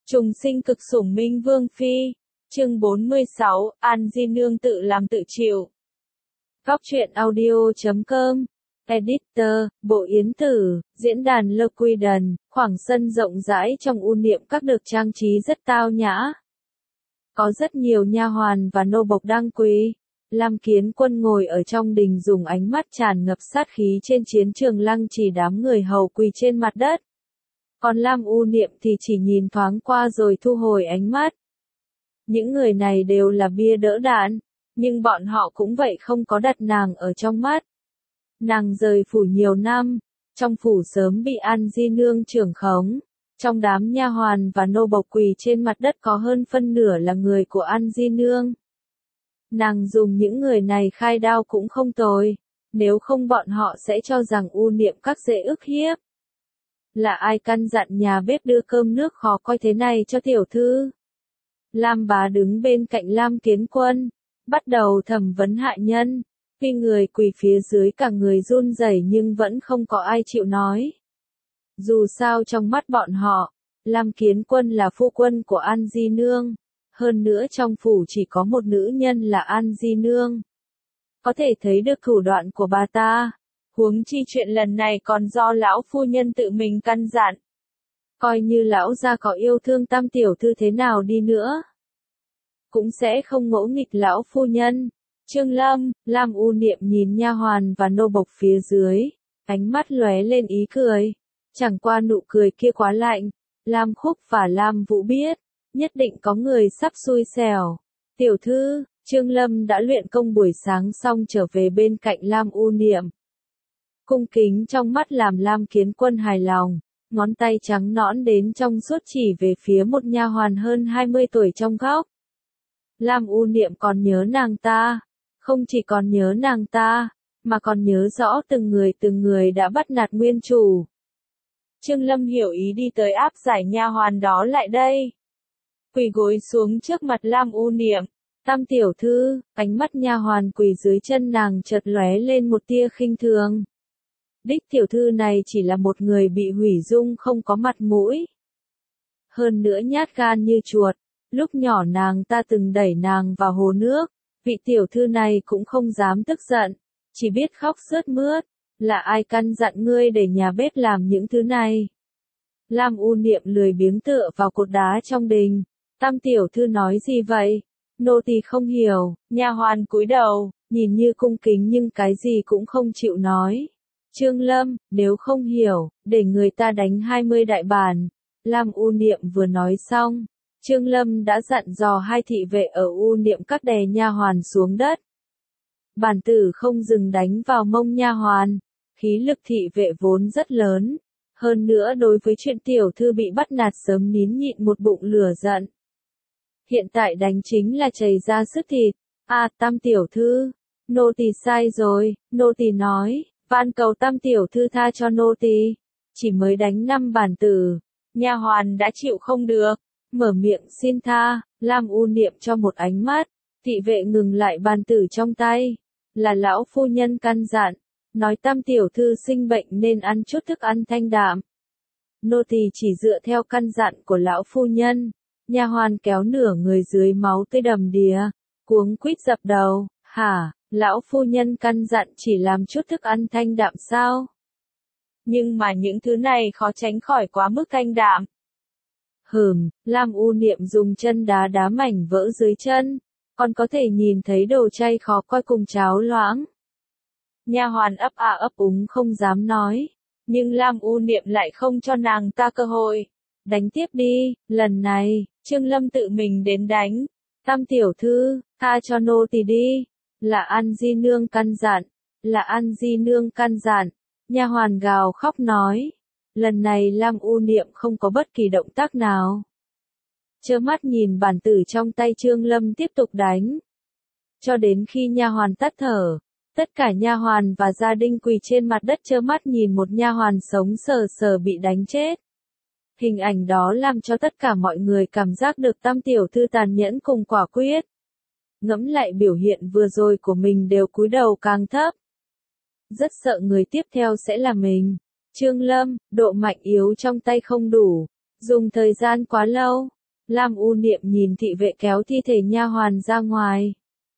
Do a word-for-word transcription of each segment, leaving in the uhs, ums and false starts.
Trùng sinh cực sủng minh vương phi. Chương bốn mươi sáu, An Di Nương tự làm tự chịu. Góc truyện audio chấm com. Editor, Bộ Yến Tử, diễn đàn Lơ Quy Đần, khoảng sân rộng rãi trong u niệm các được trang trí rất tao nhã. Có rất nhiều nha hoàn và nô bộc đang quỳ. Lam Kiến Quân ngồi ở trong đình dùng ánh mắt tràn ngập sát khí trên chiến trường lăng trì đám người hầu quỳ trên mặt đất. Còn Lam U Niệm thì chỉ nhìn thoáng qua rồi thu hồi ánh mắt. Những người này đều là bia đỡ đạn, nhưng bọn họ cũng vậy không có đặt nàng ở trong mắt. Nàng rời phủ nhiều năm, trong phủ sớm bị An Di Nương trưởng khống. Trong đám nha hoàn và nô bộc quỳ trên mặt đất có hơn phân nửa là người của An Di Nương. Nàng dùng những người này khai đao cũng không tồi, nếu không bọn họ sẽ cho rằng U Niệm các dễ ức hiếp. Là ai căn dặn nhà bếp đưa cơm nước khó coi thế này cho tiểu thư? Lam Bá đứng bên cạnh Lam Kiến Quân, bắt đầu thẩm vấn hạ nhân. Khi người quỳ phía dưới cả người run rẩy nhưng vẫn không có ai chịu nói. Dù sao trong mắt bọn họ, Lam Kiến Quân là phu quân của An Di Nương. Hơn nữa trong phủ chỉ có một nữ nhân là An Di Nương. Có thể thấy được thủ đoạn của bà ta. Huống chi chuyện lần này còn do lão phu nhân tự mình căn dặn. Coi như lão gia có yêu thương tam tiểu thư thế nào đi nữa, cũng sẽ không ngỗ nghịch lão phu nhân. Trương Lâm, Lam U Niệm nhìn nha hoàn và nô bộc phía dưới, ánh mắt lóe lên ý cười. Chẳng qua nụ cười kia quá lạnh. Lam Khúc và Lam Vũ biết, nhất định có người sắp xui xẻo. Tiểu thư, Trương Lâm đã luyện công buổi sáng xong trở về bên cạnh Lam U Niệm. Cung kính trong mắt làm Lam Kiến Quân hài lòng, ngón tay trắng nõn đến trong suốt chỉ về phía một nha hoàn hơn hai mươi tuổi trong góc. Lam U Niệm còn nhớ nàng ta, không chỉ còn nhớ nàng ta, mà còn nhớ rõ từng người từng người đã bắt nạt nguyên chủ. Trương Lâm hiểu ý đi tới áp giải nha hoàn đó lại đây. Quỳ gối xuống trước mặt Lam U Niệm, tam tiểu thư, ánh mắt nha hoàn quỳ dưới chân nàng chợt lóe lên một tia khinh thường. Đích tiểu thư này chỉ là một người bị hủy dung không có mặt mũi. Hơn nữa nhát gan như chuột, lúc nhỏ nàng ta từng đẩy nàng vào hồ nước, vị tiểu thư này cũng không dám tức giận, chỉ biết khóc sướt mướt. Là ai căn dặn ngươi để nhà bếp làm những thứ này? Lam U Niệm lười biếng tựa vào cột đá trong đình. Tam tiểu thư nói gì vậy? Nô tỳ không hiểu. Nha hoàn cúi đầu, nhìn như cung kính nhưng cái gì cũng không chịu nói. Trương Lâm, nếu không hiểu, để người ta đánh hai mươi đại bản. Lam U Niệm vừa nói xong, Trương Lâm đã dặn dò hai thị vệ ở U Niệm các đè nha hoàn xuống đất. Bản tử không dừng đánh vào mông nha hoàn. Khí lực thị vệ vốn rất lớn, hơn nữa đối với chuyện tiểu thư bị bắt nạt sớm nín nhịn một bụng lửa giận. Hiện tại đánh chính là chảy ra sức thịt. À, tam tiểu thư, nô tỳ sai rồi, nô tỳ nói, van cầu tam tiểu thư tha cho nô tỳ. Chỉ mới đánh năm bản tử, nha hoàn đã chịu không được, mở miệng xin tha. Lam U Niệm cho một ánh mắt, thị vệ ngừng lại bản tử trong tay, là lão phu nhân căn dặn. Nói tam tiểu thư sinh bệnh nên ăn chút thức ăn thanh đạm. Nô tỳ chỉ dựa theo căn dặn của lão phu nhân. Nha hoàn kéo nửa người dưới máu tươi đầm đìa, cuống quýt dập đầu. Hả, lão phu nhân căn dặn chỉ làm chút thức ăn thanh đạm sao? Nhưng mà những thứ này khó tránh khỏi quá mức thanh đạm. Hừm, Lam U Niệm dùng chân đá đá mảnh vỡ dưới chân, còn có thể nhìn thấy đồ chay khó coi cùng cháo loãng. Nha hoàn ấp a ấp úng không dám nói, nhưng Lam U Niệm lại không cho nàng ta cơ hội. Đánh tiếp đi, lần này, Trương Lâm tự mình đến đánh. Tam tiểu thư, tha cho nô tỳ đi. Là An Di Nương căn dặn, là An Di Nương căn dặn. Nha hoàn gào khóc nói. Lần này Lam U Niệm không có bất kỳ động tác nào. Trơ mắt nhìn bản tử trong tay Trương Lâm tiếp tục đánh. Cho đến khi nha hoàn tắt thở. Tất cả nha hoàn và gia đình quỳ trên mặt đất trơ mắt nhìn một nha hoàn sống sờ sờ bị đánh chết. Hình ảnh đó làm cho tất cả mọi người cảm giác được tam tiểu thư tàn nhẫn cùng quả quyết. Ngẫm lại biểu hiện vừa rồi của mình đều cúi đầu càng thấp. Rất sợ người tiếp theo sẽ là mình. Trương Lâm, độ mạnh yếu trong tay không đủ. Dùng thời gian quá lâu, Lam U Niệm nhìn thị vệ kéo thi thể nha hoàn ra ngoài.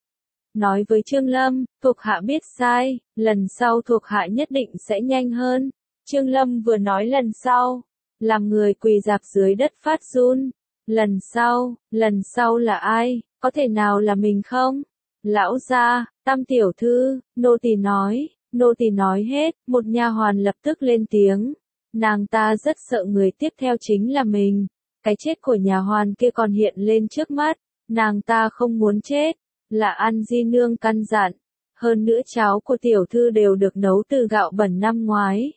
Nói với Trương Lâm, thuộc hạ biết sai, lần sau thuộc hạ nhất định sẽ nhanh hơn. Trương Lâm vừa nói lần sau, làm người quỳ rạp dưới đất phát run. Lần sau, lần sau là ai, có thể nào là mình không? Lão gia, Tam tiểu thư, nô tỳ nói, nô tỳ nói hết, một nha hoàn lập tức lên tiếng. Nàng ta rất sợ người tiếp theo chính là mình. Cái chết của nhà hoàn kia còn hiện lên trước mắt, nàng ta không muốn chết, là An Di Nương căn dặn. Hơn nữa cháo của tiểu thư đều được nấu từ gạo bẩn năm ngoái.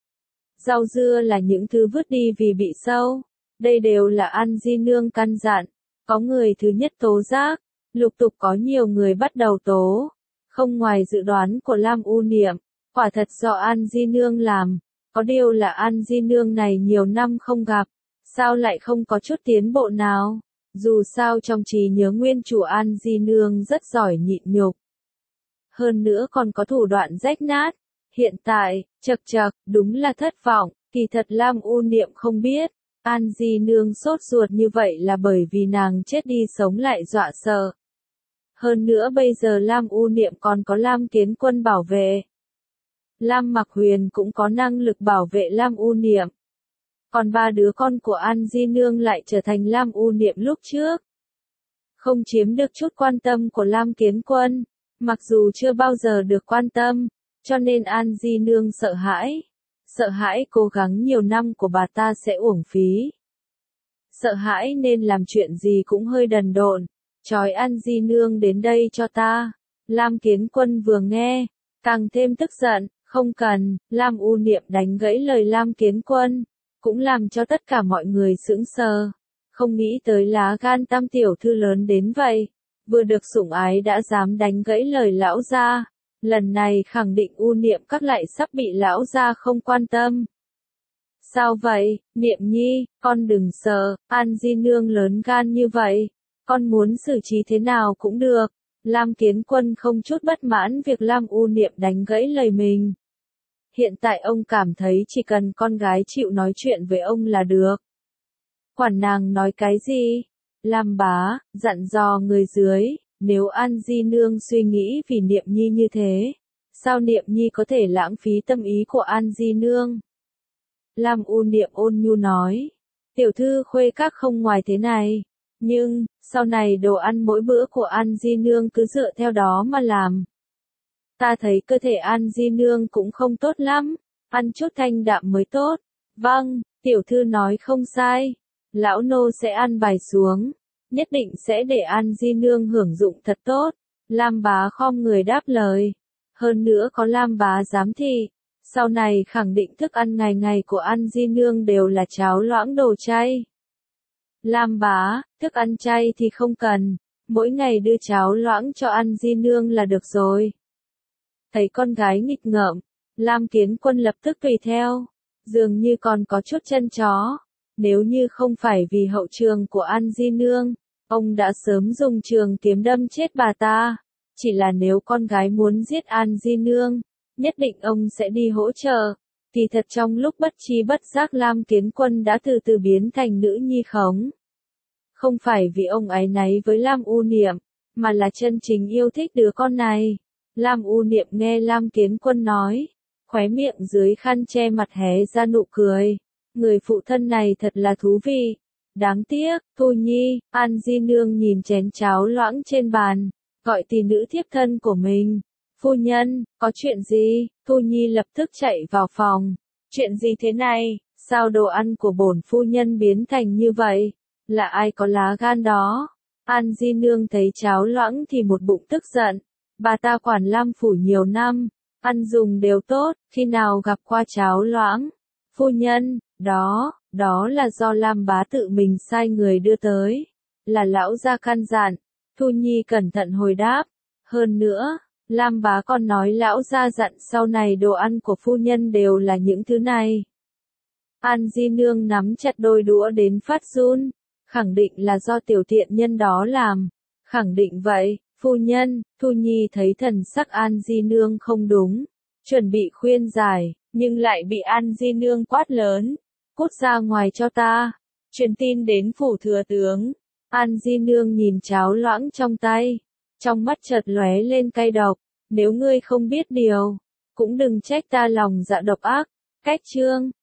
Rau dưa là những thứ vứt đi vì bị sâu, đây đều là An Di Nương căn dặn. Có người thứ nhất tố giác, lục tục có nhiều người bắt đầu tố. Không ngoài dự đoán của Lam U Niệm, quả thật do An Di Nương làm. Có điều là An Di Nương này nhiều năm không gặp, sao lại không có chút tiến bộ nào? Dù sao trong trí nhớ nguyên chủ An Di Nương rất giỏi nhịn nhục. Hơn nữa còn có thủ đoạn rách nát. Hiện tại, chật chật, đúng là thất vọng, kỳ thật Lam U Niệm không biết. An Di Nương sốt ruột như vậy là bởi vì nàng chết đi sống lại dọa sợ. Hơn nữa bây giờ Lam U Niệm còn có Lam Kiến Quân bảo vệ. Lam Mặc Huyền cũng có năng lực bảo vệ Lam U Niệm. Còn ba đứa con của An Di Nương lại trở thành Lam U Niệm lúc trước. Không chiếm được chút quan tâm của Lam Kiến Quân, mặc dù chưa bao giờ được quan tâm, cho nên An Di Nương sợ hãi. Sợ hãi cố gắng nhiều năm của bà ta sẽ uổng phí. Sợ hãi nên làm chuyện gì cũng hơi đần độn. Trói An Di Nương đến đây cho ta. Lam Kiến Quân vừa nghe, càng thêm tức giận, không cần. Lam U Niệm đánh gãy lời Lam Kiến Quân, cũng làm cho tất cả mọi người sững sờ. Không nghĩ tới lá gan Tam tiểu thư lớn đến vậy, vừa được sủng ái đã dám đánh gãy lời lão gia. Lần này khẳng định U Niệm các lại sắp bị lão gia không quan tâm. Sao vậy, Niệm nhi, con đừng sợ, An Di Nương lớn gan như vậy, con muốn xử trí thế nào cũng được. Lam Kiến Quân không chút bất mãn việc Lam U Niệm đánh gãy lời mình. Hiện tại ông cảm thấy chỉ cần con gái chịu nói chuyện với ông là được. Quản nàng nói cái gì? Lam bá, dặn dò người dưới, nếu An Di Nương suy nghĩ vì Niệm nhi như thế, sao Niệm nhi có thể lãng phí tâm ý của An Di Nương? Lam U Niệm ôn nhu nói, tiểu thư khuê các không ngoài thế này, nhưng, sau này đồ ăn mỗi bữa của An Di Nương cứ dựa theo đó mà làm. Ta thấy cơ thể An Di Nương cũng không tốt lắm, ăn chút thanh đạm mới tốt. Vâng, tiểu thư nói không sai, lão nô sẽ ăn bài xuống, nhất định sẽ để An Di Nương hưởng dụng thật tốt. Lam bá khom người đáp lời, hơn nữa có Lam bá giám thị, sau này khẳng định thức ăn ngày ngày của An Di Nương đều là cháo loãng đồ chay. Lam bá, thức ăn chay thì không cần, mỗi ngày đưa cháo loãng cho An Di Nương là được rồi. Thấy con gái nghịch ngợm, Lam Kiến Quân lập tức tùy theo, dường như còn có chút chân chó. Nếu như không phải vì hậu trường của An Di Nương, ông đã sớm dùng trường kiếm đâm chết bà ta. Chỉ là nếu con gái muốn giết An Di Nương, nhất định ông sẽ đi hỗ trợ. Kỳ thật trong lúc bất chi bất giác Lam Kiến Quân đã từ từ biến thành nữ nhi khống. Không phải vì ông áy náy với Lam U Niệm, mà là chân chính yêu thích đứa con này. Lam U Niệm nghe Lam Kiến Quân nói, khóe miệng dưới khăn che mặt hé ra nụ cười. Người phụ thân này thật là thú vị. Đáng tiếc, Thu Nhi, An Di Nương nhìn chén cháo loãng trên bàn, gọi tỷ nữ thiếp thân của mình. Phu nhân, có chuyện gì? Thu Nhi lập tức chạy vào phòng. Chuyện gì thế này? Sao đồ ăn của bổn phu nhân biến thành như vậy? Là ai có lá gan đó? An Di Nương thấy cháo loãng thì một bụng tức giận. Bà ta quản Lam phủ nhiều năm, ăn dùng đều tốt, khi nào gặp qua cháo loãng? Phu nhân, đó, đó là do Lam bá tự mình sai người đưa tới. Là lão gia căn dặn. Thu Nhi cẩn thận hồi đáp. Hơn nữa, Lam bá còn nói lão gia dặn sau này đồ ăn của phu nhân đều là những thứ này. An Di Nương nắm chặt đôi đũa đến phát run. Khẳng định là do tiểu thiện nhân đó làm. Khẳng định vậy, phu nhân. Thu Nhi thấy thần sắc An Di Nương không đúng, chuẩn bị khuyên giải, nhưng lại bị An Di Nương quát lớn. Cút ra ngoài cho ta. Truyền tin đến phủ thừa tướng. An Di Nương nhìn cháo loãng trong tay, trong mắt chợt lóe lên cay độc. Nếu ngươi không biết điều, cũng đừng trách ta lòng dạ độc ác. Cách chương